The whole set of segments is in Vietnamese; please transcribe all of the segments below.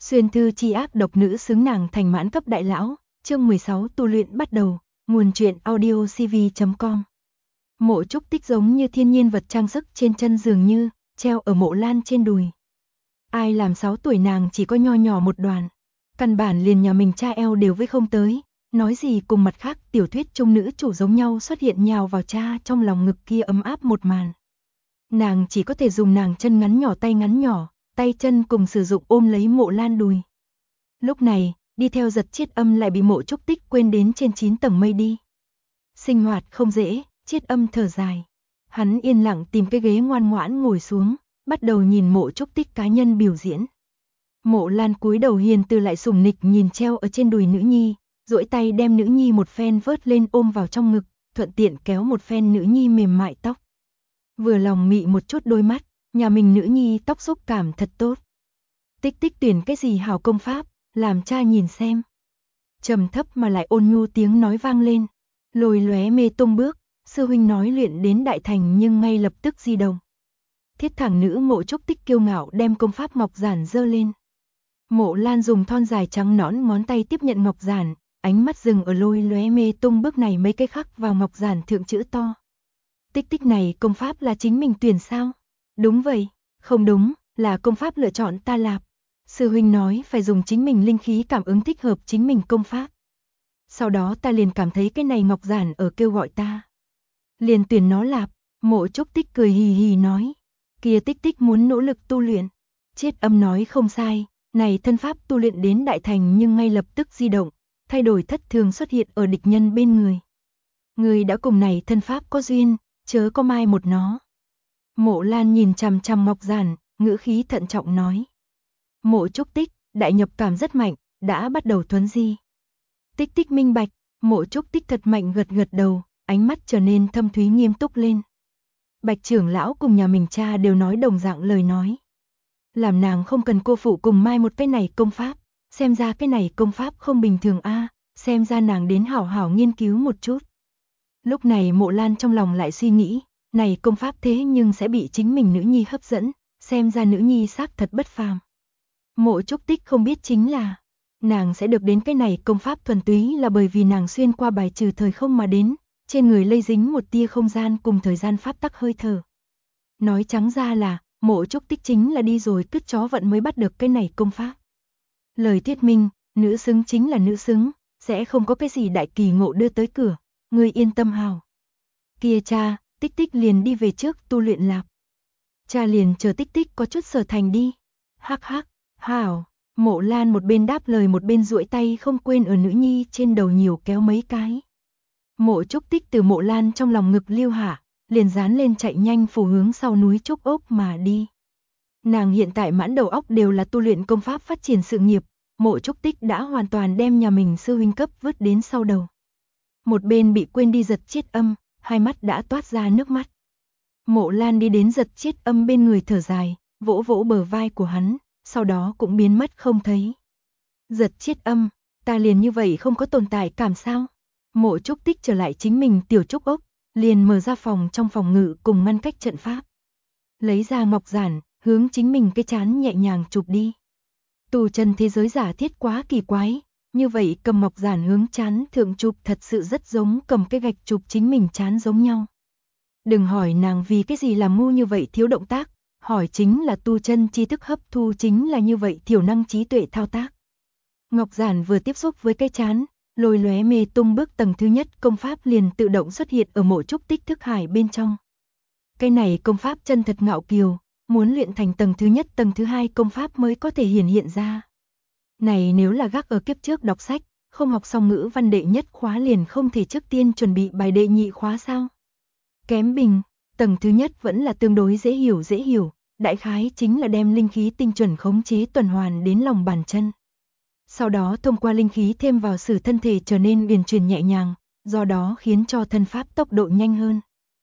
Xuyên thư chi ác độc nữ xứng nàng thành mãn cấp đại lão, chương 16 tu luyện bắt đầu, nguồn truyện audio cv.com. Mộ Trúc Tích giống như thiên nhiên vật trang sức trên chân dường như, treo ở Mộ Lan trên đùi. Ai làm 6 tuổi nàng chỉ có nho nhỏ một đoàn, căn bản liền nhà mình cha eo đều với không tới, nói gì cùng mặt khác tiểu thuyết trung nữ chủ giống nhau xuất hiện nhào vào cha trong lòng ngực kia ấm áp một màn. Nàng chỉ có thể dùng nàng chân ngắn nhỏ tay ngắn nhỏ, tay chân cùng sử dụng ôm lấy Mộ Lan đùi. Lúc này, đi theo Giật Chiết Âm lại bị Mộ Trúc Tích quên đến trên 9 tầng mây đi. Sinh hoạt không dễ, Chiết Âm thở dài. Hắn yên lặng tìm cái ghế ngoan ngoãn ngồi xuống, bắt đầu nhìn Mộ Trúc Tích cá nhân biểu diễn. Mộ Lan cúi đầu hiền từ lại sủng nịch nhìn treo ở trên đùi nữ nhi, duỗi tay đem nữ nhi một phen vớt lên ôm vào trong ngực, thuận tiện kéo một phen nữ nhi mềm mại tóc. Vừa lòng mị một chút đôi mắt, nhà mình nữ nhi tóc xúc cảm thật tốt. Tích Tích tuyển cái gì hảo công pháp, làm cha nhìn xem. Trầm thấp mà lại ôn nhu tiếng nói vang lên, lồi lóe mê tung bước, sư huynh nói luyện đến đại thành nhưng ngay lập tức di động. Thiết thẳng nữ Mộ Trúc Tích kiêu ngạo đem công pháp ngọc giản giơ lên. Mộ Lan dùng thon dài trắng nõn ngón tay tiếp nhận ngọc giản, ánh mắt dừng ở lôi lóe mê tung bước này mấy cái khắc vào ngọc giản thượng chữ to. Tích Tích này công pháp là chính mình tuyển sao? Đúng vậy, không đúng, là công pháp lựa chọn ta lạp. Sư huynh nói phải dùng chính mình linh khí cảm ứng thích hợp chính mình công pháp. Sau đó ta liền cảm thấy cái này ngọc giản ở kêu gọi ta. Liền tuyển nó lạp, Mộ Trúc Tích cười hì hì nói. Kia Tích Tích muốn nỗ lực tu luyện. Chiết Âm nói không sai, này thân pháp tu luyện đến đại thành nhưng ngay lập tức di động, thay đổi thất thường xuất hiện ở địch nhân bên người. Người đã cùng này thân pháp có duyên, chớ có mai một nó. Mộ Lan nhìn chằm chằm ngọc giản, ngữ khí thận trọng nói. Mộ Trúc Tích, đại nhập cảm rất mạnh, đã bắt đầu thuấn di. Tích Tích minh bạch, Mộ Trúc Tích thật mạnh gật gật đầu, ánh mắt trở nên thâm thúy nghiêm túc lên. Bạch trưởng lão cùng nhà mình cha đều nói đồng dạng lời nói. Làm nàng không cần cô phụ cùng mai một cái này công pháp, xem ra cái này công pháp không bình thường a, xem ra nàng đến hảo hảo nghiên cứu một chút. Lúc này Mộ Lan trong lòng lại suy nghĩ, này công pháp thế nhưng sẽ bị chính mình nữ nhi hấp dẫn, xem ra nữ nhi xác thật bất phàm. Mộ Trúc Tích không biết chính là, nàng sẽ được đến cái này công pháp thuần túy là bởi vì nàng xuyên qua bài trừ thời không mà đến, trên người lây dính một tia không gian cùng thời gian pháp tắc hơi thở. Nói trắng ra là, Mộ Trúc Tích chính là đi rồi cứt chó vận mới bắt được cái này công pháp. Lời thuyết minh, nữ xứng chính là nữ xứng, sẽ không có cái gì đại kỳ ngộ đưa tới cửa, ngươi yên tâm hào. Kia cha, Tích Tích liền đi về trước tu luyện lạp. Cha liền chờ Tích Tích có chút sở thành đi. Hắc hắc, hảo. Mộ Lan một bên đáp lời một bên duỗi tay không quên ở nữ nhi trên đầu nhiều kéo mấy cái. Mộ Trúc Tích từ Mộ Lan trong lòng ngực liêu hạ, liền dán lên chạy nhanh phủ hướng sau núi Trúc Ốc mà đi. Nàng hiện tại mãn đầu óc đều là tu luyện công pháp phát triển sự nghiệp, Mộ Trúc Tích đã hoàn toàn đem nhà mình sư huynh cấp vứt đến sau đầu. Một bên bị quên đi Giật Chiết Âm, hai mắt đã toát ra nước mắt. Mộ Lan đi đến Giật Chiết Âm bên người thở dài, vỗ vỗ bờ vai của hắn, sau đó cũng biến mất không thấy. Giật Chiết Âm, ta liền như vậy không có tồn tại cảm sao? Mộ Trúc Tích trở lại chính mình tiểu Trúc Ốc, liền mở ra phòng trong phòng ngự cùng ngăn cách trận pháp. Lấy ra ngọc giản, hướng chính mình cái chán nhẹ nhàng chụp đi. Tù chân thế giới giả thiết quá kỳ quái, như vậy cầm ngọc giản hướng chán thượng chụp thật sự rất giống cầm cái gạch chụp chính mình chán giống nhau. Đừng hỏi nàng vì cái gì làm ngu như vậy thiếu động tác, hỏi chính là tu chân tri thức hấp thu chính là như vậy thiểu năng trí tuệ thao tác. Ngọc giản vừa tiếp xúc với cái chán, lôi lóe mê tung bước tầng thứ nhất công pháp liền tự động xuất hiện ở Mộ Trúc Tích thức hải bên trong. Cái này công pháp chân thật ngạo kiều, muốn luyện thành tầng thứ nhất tầng thứ hai công pháp mới có thể hiện ra. Này nếu là gác ở kiếp trước đọc sách, không học xong ngữ văn đệ nhất khóa liền không thể trước tiên chuẩn bị bài đệ nhị khóa sao? Kém bình, tầng thứ nhất vẫn là tương đối dễ hiểu, đại khái chính là đem linh khí tinh chuẩn khống chế tuần hoàn đến lòng bàn chân. Sau đó thông qua linh khí thêm vào sử thân thể trở nên uyển chuyển nhẹ nhàng, do đó khiến cho thân pháp tốc độ nhanh hơn.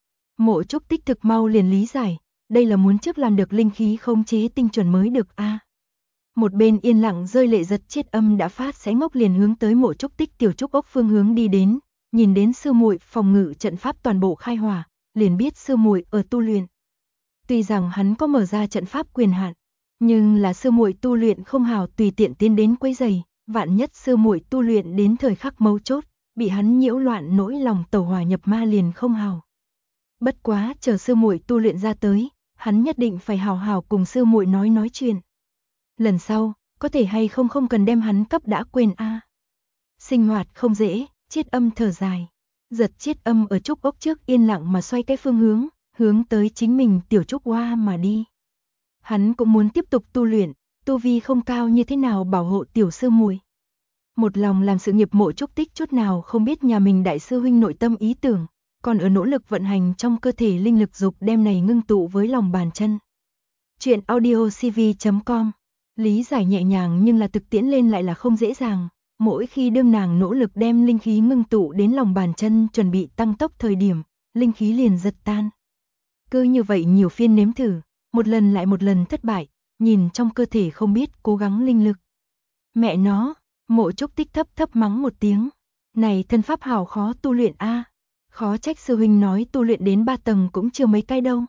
Mộ Trúc Tích thực mau liền lý giải, đây là muốn trước làm được linh khí khống chế tinh chuẩn mới được a. Một bên yên lặng rơi lệ Giật Chiết Âm đã phát sẽ ngốc liền hướng tới Mộ Trúc Tích tiểu Trúc Ốc phương hướng đi đến, nhìn đến sư muội phòng ngự trận pháp toàn bộ khai hỏa, liền biết sư muội ở tu luyện. Tuy rằng hắn có mở ra trận pháp quyền hạn, Nhưng là sư muội tu luyện không hảo tùy tiện tiến đến quấy rầy, vạn nhất sư muội tu luyện đến thời khắc mấu chốt, bị hắn nhiễu loạn nỗi lòng tẩu hỏa nhập ma liền không hảo. Bất quá chờ sư muội tu luyện ra tới, hắn nhất định phải hảo hảo cùng sư muội nói chuyện. Lần sau, có thể hay không cần đem hắn cấp đã quên a. Sinh hoạt không dễ, Chiết Âm thở dài. Giật Chiết Âm ở trúc ốc trước yên lặng mà xoay cái phương hướng tới chính mình tiểu trúc hoa mà đi. Hắn cũng muốn tiếp tục tu luyện, tu vi không cao như thế nào bảo hộ tiểu sư muội. Một lòng làm sự nghiệp Mộ Trúc Tích chút nào không biết nhà mình đại sư huynh nội tâm ý tưởng, còn ở nỗ lực vận hành trong cơ thể linh lực dục đem này ngưng tụ với lòng bàn chân. Chuyện audiocv.com. Lý giải nhẹ nhàng nhưng là thực tiễn lên lại là không dễ dàng, mỗi khi đương nàng nỗ lực đem linh khí ngưng tụ đến lòng bàn chân chuẩn bị tăng tốc thời điểm, linh khí liền giật tan. Cứ như vậy nhiều phiên nếm thử, một lần lại một lần thất bại, nhìn trong cơ thể không biết cố gắng linh lực. Mẹ nó, Mộ Trúc Tích thấp thấp mắng một tiếng. Này thân pháp hảo khó tu luyện a. Khó trách sư huynh nói tu luyện đến 3 tầng cũng chưa mấy cái đâu.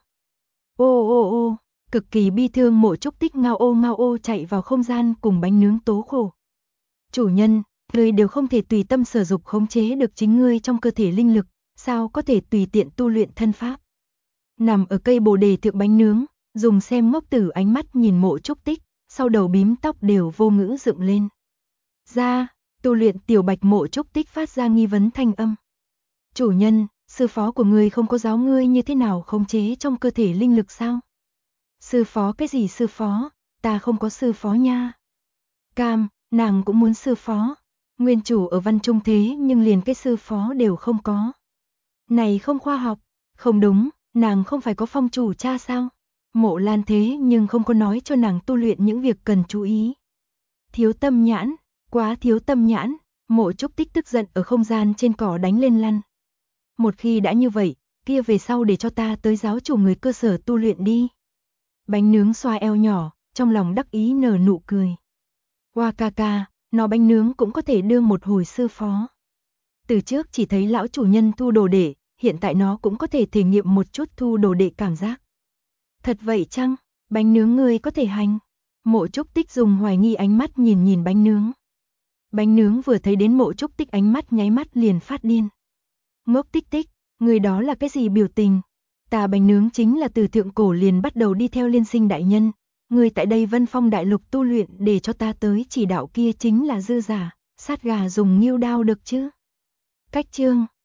Ô, cực kỳ bi thương Mộ Trúc Tích ngao ô chạy vào không gian cùng bánh nướng tố khổ. Chủ nhân, ngươi đều không thể tùy tâm sở dục khống chế được chính ngươi trong cơ thể linh lực, sao có thể tùy tiện tu luyện thân pháp. Nằm ở cây bồ đề thượng bánh nướng, dùng xem ngốc tử ánh mắt nhìn Mộ Trúc Tích, sau đầu bím tóc đều vô ngữ dựng lên. Ra, tu luyện tiểu bạch Mộ Trúc Tích phát ra nghi vấn thanh âm. Chủ nhân, sư phó của ngươi không có giáo ngươi như thế nào khống chế trong cơ thể linh lực sao? Sư phó cái gì sư phó, ta không có sư phó nha. Cam, nàng cũng muốn sư phó. Nguyên chủ ở văn trung thế nhưng liền cái sư phó đều không có. Này không khoa học, không đúng, nàng không phải có phong chủ cha sao? Mộ Lan thế nhưng không có nói cho nàng tu luyện những việc cần chú ý. Thiếu tâm nhãn, quá thiếu tâm nhãn, Mộ Trúc Tích tức giận ở không gian trên cỏ đánh lên lăn. Một khi đã như vậy, kia về sau để cho ta tới giáo chủ người cơ sở tu luyện đi. Bánh nướng xoa eo nhỏ, trong lòng đắc ý nở nụ cười. Hoa ca ca, nó bánh nướng cũng có thể đương một hồi sư phó. Từ trước chỉ thấy lão chủ nhân thu đồ đệ, hiện tại nó cũng có thể thể nghiệm một chút thu đồ đệ cảm giác. Thật vậy chăng, bánh nướng ngươi có thể hành? Mộ Trúc Tích dùng hoài nghi ánh mắt nhìn bánh nướng. Bánh nướng vừa thấy đến Mộ Trúc Tích ánh mắt nháy mắt liền phát điên. Ngốc Tích Tích, người đó là cái gì biểu tình? Ta bánh nướng chính là từ thượng cổ liền bắt đầu đi theo liên sinh đại nhân. Người tại đây Vân Phong đại lục tu luyện để cho ta tới chỉ đạo kia chính là dư giả, sát gà dùng nghêu đao được chứ? Cách chương